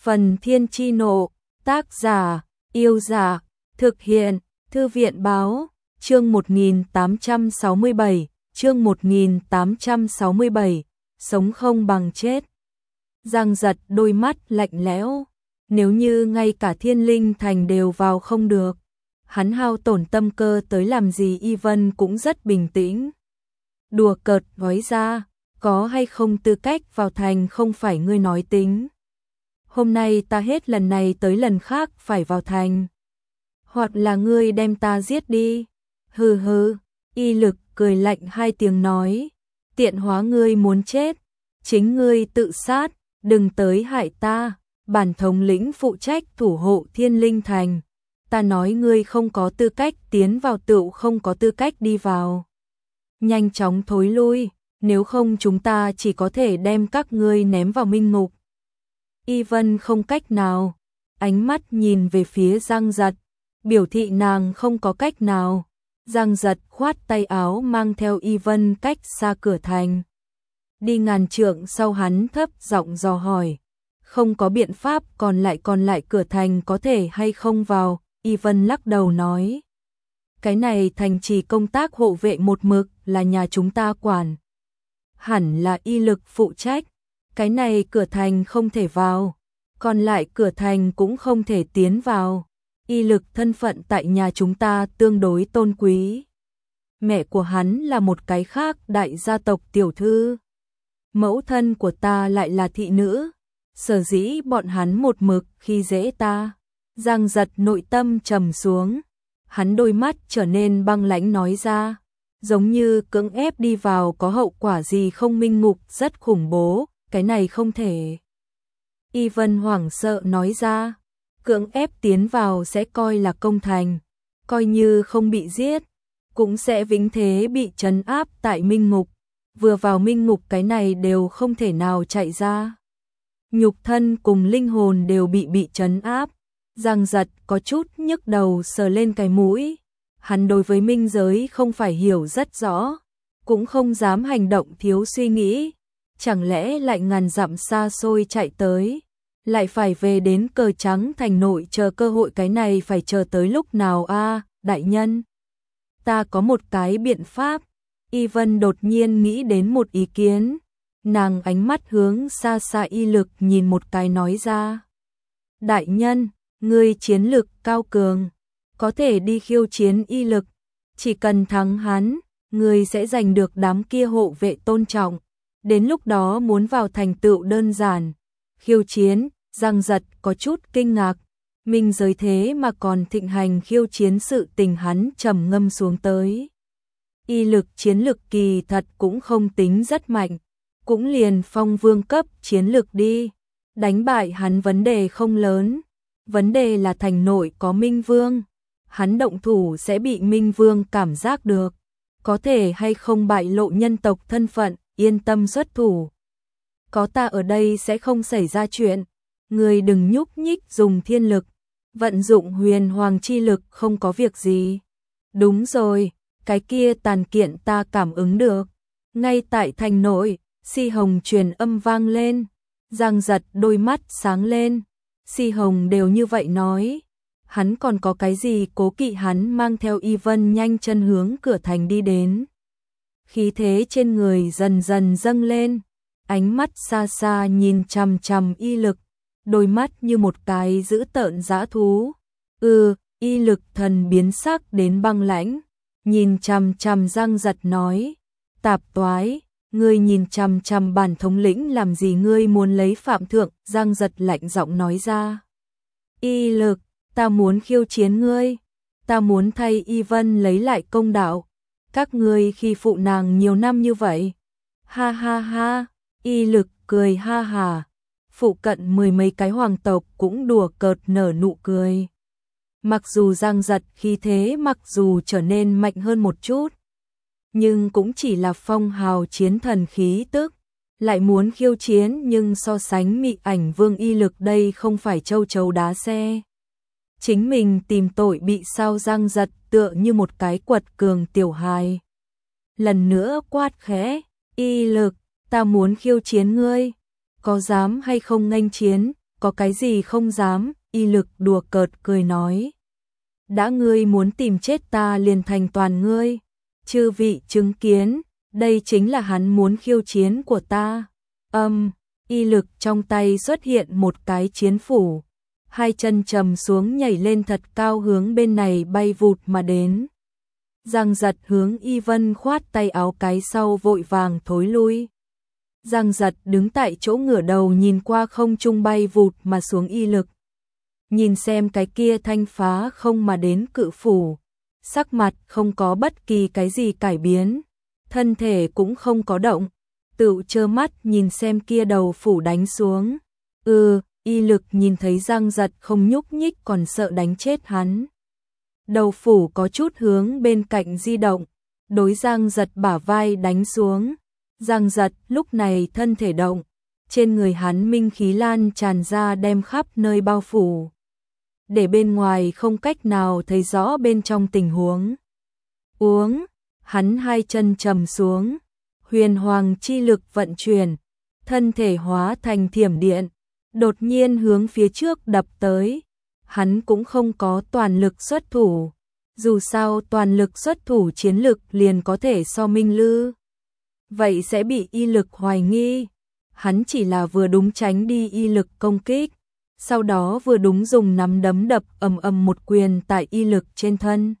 Phần Thiên Chi Nộ, tác giả, Yêu Giả, thực hiện, Thư viện Báo, chương 1867, chương 1867, sống không bằng chết. Giang Giật đôi mắt lạnh lẽo, nếu như ngay cả Thiên Linh Thành đều vào không được, hắn hao tổn tâm cơ tới làm gì? Y Vân cũng rất bình tĩnh. Đùa cợt nói ra, có hay không tư cách vào thành không phải ngươi nói tính. Hôm nay ta hết lần này tới lần khác phải vào thành. Hoặc là ngươi đem ta giết đi. Hừ hừ, Y Lực cười lạnh hai tiếng nói. Tiện hóa, ngươi muốn chết, chính ngươi tự sát, đừng tới hại ta. Bản thống lĩnh phụ trách thủ hộ Thiên Linh Thành. Ta nói ngươi không có tư cách tiến vào, tựu không có tư cách đi vào. Nhanh chóng thối lui, nếu không chúng ta chỉ có thể đem các ngươi ném vào minh ngục. Y Vân không cách nào, ánh mắt nhìn về phía Giang Giật, biểu thị nàng không có cách nào. Giang Giật khoát tay áo mang theo Y Vân cách xa cửa thành. Đi ngàn trượng sau, hắn thấp giọng dò hỏi, không có biện pháp còn lại cửa thành có thể hay không vào? Y Vân lắc đầu nói, cái này thành trì công tác hộ vệ một mực là nhà chúng ta quản, hẳn là Y Lực phụ trách. Cái này cửa thành không thể vào, còn lại cửa thành cũng không thể tiến vào. Y Lực thân phận tại nhà chúng ta tương đối tôn quý. Mẹ của hắn là một cái khác đại gia tộc tiểu thư. Mẫu thân của ta lại là thị nữ. Sở dĩ bọn hắn một mực khi dễ ta. Giang Giật nội tâm trầm xuống. Hắn đôi mắt trở nên băng lãnh nói ra. Giống như cưỡng ép đi vào có hậu quả gì không? Minh ngục rất khủng bố. Cái này không thể. Y Vân hoảng sợ nói ra, cưỡng ép tiến vào sẽ coi là công thành, coi như không bị giết, cũng sẽ vĩnh thế bị trấn áp tại minh ngục, vừa vào minh ngục cái này đều không thể nào chạy ra. Nhục thân cùng linh hồn đều bị trấn áp. Giang Giật có chút nhức đầu sờ lên cái mũi, hắn đối với minh giới không phải hiểu rất rõ, cũng không dám hành động thiếu suy nghĩ. Chẳng lẽ lại ngàn dặm xa xôi chạy tới, lại phải về đến Cờ Trắng thành nội chờ cơ hội? Cái này phải chờ tới lúc nào a? Đại nhân, ta có một cái biện pháp. Y Vân đột nhiên nghĩ đến một ý kiến, nàng ánh mắt hướng xa xa Y Lực nhìn một cái nói ra, đại nhân, ngươi chiến lực cao cường, có thể đi khiêu chiến Y Lực, chỉ cần thắng hắn, ngươi sẽ giành được đám kia hộ vệ tôn trọng. Đến lúc đó muốn vào thành tựu đơn giản. Khiêu chiến, Giang Giật có chút kinh ngạc. Minh giới thế mà còn thịnh hành khiêu chiến, sự tình hắn trầm ngâm xuống tới. Y Lực chiến lực kỳ thật cũng không tính rất mạnh, cũng liền phong vương cấp chiến lực đi. Đánh bại hắn vấn đề không lớn. Vấn đề là thành nội có Minh Vương. Hắn động thủ sẽ bị Minh Vương cảm giác được. Có thể hay không bại lộ nhân tộc thân phận. Yên tâm xuất thủ, có ta ở đây sẽ không xảy ra chuyện. Người đừng nhúc nhích, dùng thiên lực, vận dụng huyền hoàng chi lực, không có việc gì. Đúng rồi, cái kia tàn kiện ta cảm ứng được. Ngay tại thành nội, Si Hồng truyền âm vang lên. Giang Giật đôi mắt sáng lên. Si Hồng đều như vậy nói, hắn còn có cái gì cố kỵ? Hắn mang theo Y Vân nhanh chân hướng cửa thành đi đến. Khí thế trên người dần dần dâng lên, ánh mắt xa xa nhìn chằm chằm Y Lực, đôi mắt như một cái dữ tợn dã thú. Y Lực thần biến sắc đến băng lãnh, nhìn chằm chằm Giang Giật nói, tạp toái, ngươi nhìn chằm chằm bản thống lĩnh làm gì? Ngươi muốn lấy phạm thượng? Giang Giật lạnh giọng nói ra, Y Lực, ta muốn khiêu chiến ngươi, ta muốn thay Y Vân lấy lại công đạo. Các ngươi khi phụ nàng nhiều năm như vậy. Ha ha ha, Y Lực cười ha hà. Phụ cận mười mấy cái hoàng tộc cũng đùa cợt nở nụ cười. Mặc dù Giang Giật khí thế mặc dù trở nên mạnh hơn một chút, nhưng cũng chỉ là phong hào chiến thần khí tức. Lại muốn khiêu chiến, nhưng so sánh Mị Ảnh Vương Y Lực đây không phải châu chấu đá xe. Chính mình tìm tội bị sao? Giang Giật tựa như một cái quật cường tiểu hài. Lần nữa quát khẽ, Y Lực, ta muốn khiêu chiến ngươi, có dám hay không nghênh chiến? có cái gì không dám, Y Lực đùa cợt cười nói. Đã ngươi muốn tìm chết ta liền thành toàn ngươi. Chư vị chứng kiến, đây chính là hắn muốn khiêu chiến của ta. Y Lực trong tay xuất hiện một cái chiến phủ. Hai chân trầm xuống nhảy lên thật cao hướng bên này bay vụt mà đến. Giang Giật hướng Y Vân khoát tay áo cái sau vội vàng thối lui. Giang Giật đứng tại chỗ ngửa đầu nhìn qua không trung bay vụt mà xuống Y Lực. Nhìn xem cái kia thanh phá không mà đến cự phủ. Sắc mặt không có bất kỳ cái gì cải biến. Thân thể cũng không có động. Tự trơ mắt nhìn xem kia đầu phủ đánh xuống. Y Lực nhìn thấy Giang Giật không nhúc nhích còn sợ đánh chết hắn. Đầu phủ có chút hướng bên cạnh di động. Đối Giang Giật bả vai đánh xuống. Giang Giật lúc này thân thể động. Trên người hắn minh khí lan tràn ra đem khắp nơi bao phủ. Để bên ngoài không cách nào thấy rõ bên trong tình huống. Hắn hai chân trầm xuống. Huyền hoàng chi lực vận chuyển. Thân thể hóa thành thiểm điện. Đột nhiên hướng phía trước đập tới. Hắn cũng không có toàn lực xuất thủ. Dù sao toàn lực xuất thủ chiến lực liền có thể so Minh Lư. Vậy sẽ bị Y Lực hoài nghi. Hắn chỉ là vừa đúng tránh đi Y Lực công kích. Sau đó vừa đúng dùng nắm đấm đập ầm một quyền tại Y Lực trên thân.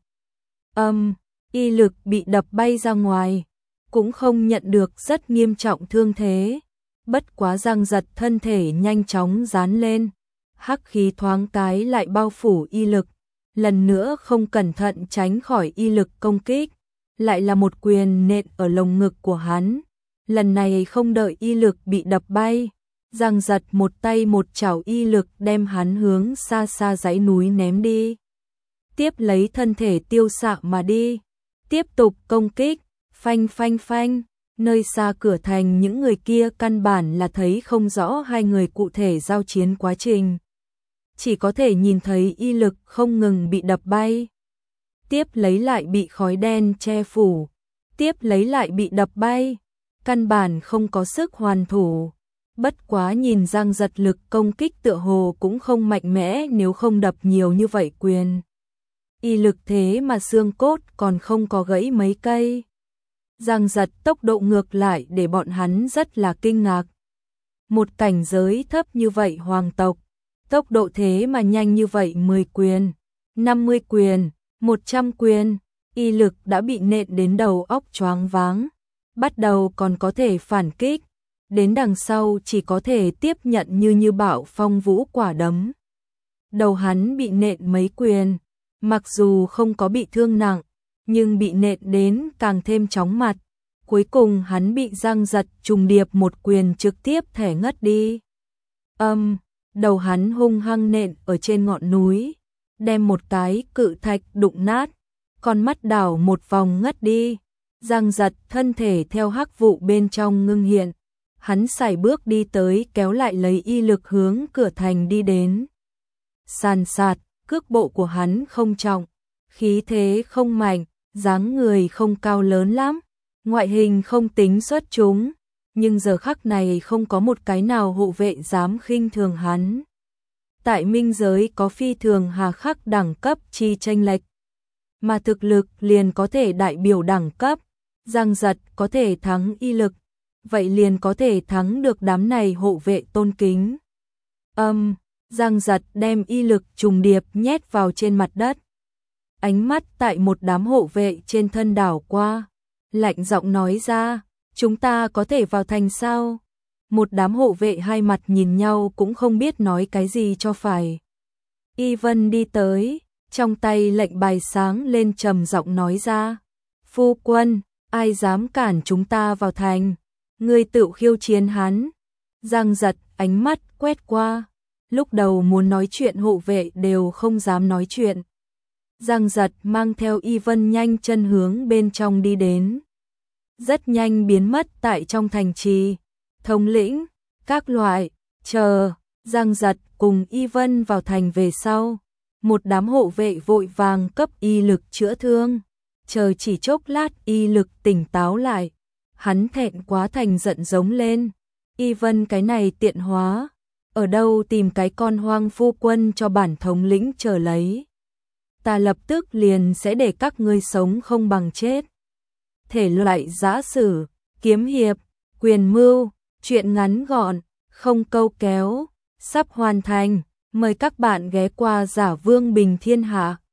Y Lực bị đập bay ra ngoài. Cũng không nhận được rất nghiêm trọng thương thế. Bất quá Giang Giật thân thể nhanh chóng dán lên. Hắc khí thoáng cái lại bao phủ Y Lực. Lần nữa không cẩn thận tránh khỏi Y Lực công kích. Lại là một quyền nện ở lồng ngực của hắn. Lần này không đợi Y Lực bị đập bay. Giang Giật một tay một chảo Y Lực đem hắn hướng xa xa dãy núi ném đi. Tiếp lấy thân thể tiêu xạ mà đi. Tiếp tục công kích. Phanh phanh phanh. Nơi xa cửa thành những người kia căn bản là thấy không rõ hai người cụ thể giao chiến quá trình. Chỉ có thể nhìn thấy Y Lực không ngừng bị đập bay. Tiếp lấy lại bị khói đen che phủ. Tiếp lấy lại bị đập bay. Căn bản không có sức hoàn thủ. Bất quá nhìn Giang Giật lực công kích tựa hồ cũng không mạnh mẽ nếu không đập nhiều như vậy quyền. Y Lực thế mà xương cốt còn không có gãy mấy cây. Giang Giật tốc độ ngược lại để bọn hắn rất là kinh ngạc. Một cảnh giới thấp như vậy hoàng tộc, tốc độ thế mà nhanh như vậy 10 quyền, 50 quyền, 100 quyền, Y Lực đã bị nện đến đầu óc choáng váng. Bắt đầu còn có thể phản kích, đến đằng sau chỉ có thể tiếp nhận như bão phong vũ quả đấm. Đầu hắn bị nện mấy quyền, mặc dù không có bị thương nặng, nhưng bị nện đến càng thêm chóng mặt. Cuối cùng hắn bị Giang Giật trùng điệp một quyền trực tiếp thẻ ngất đi. Đầu hắn hung hăng nện ở trên ngọn núi, đem một cái cự thạch đụng nát, con mắt đảo một vòng ngất đi. Giang Giật thân thể theo hắc vụ bên trong ngưng hiện. Hắn sải bước đi tới kéo lại lấy Y Lực hướng cửa thành đi đến. Sàn sạt, cước bộ của hắn không trọng, khí thế không mạnh, dáng người không cao lớn lắm, ngoại hình không tính xuất chúng, nhưng giờ khắc này không có một cái nào hộ vệ dám khinh thường hắn. Tại minh giới có phi thường hà khắc đẳng cấp chi chênh lệch, mà thực lực liền có thể đại biểu đẳng cấp. Giang Giật có thể thắng Y Lực, vậy liền có thể thắng được đám này hộ vệ tôn kính. Giang Giật đem Y Lực trùng điệp nhét vào trên mặt đất. Ánh mắt tại một đám hộ vệ trên thân đảo qua, lạnh giọng nói ra, chúng ta có thể vào thành sao? Một đám hộ vệ hai mặt nhìn nhau cũng không biết nói cái gì cho phải. Y Vân đi tới, trong tay lệnh bài sáng lên trầm giọng nói ra, phu quân, ai dám cản chúng ta vào thành, ngươi tự khiêu chiến hắn. Giang Giật ánh mắt quét qua, lúc đầu muốn nói chuyện hộ vệ đều không dám nói chuyện. Giang Giật mang theo Y Vân nhanh chân hướng bên trong đi đến. Rất nhanh biến mất tại trong thành trì. Thống lĩnh, các loại, chờ, Giang Giật cùng Y Vân vào thành về sau. Một đám hộ vệ vội vàng cấp Y Lực chữa thương. Chờ chỉ chốc lát Y Lực tỉnh táo lại. Hắn thẹn quá thành giận giống lên. Y Vân cái này tiện hóa. ở đâu tìm cái con hoang phu quân cho bản thống lĩnh chờ lấy. Ta lập tức liền sẽ để các ngươi sống không bằng chết. Thể loại giã sử, kiếm hiệp, quyền mưu, truyện ngắn gọn, không câu kéo, sắp hoàn thành. Mời các bạn ghé qua Giả Vương Bình Thiên Hạ.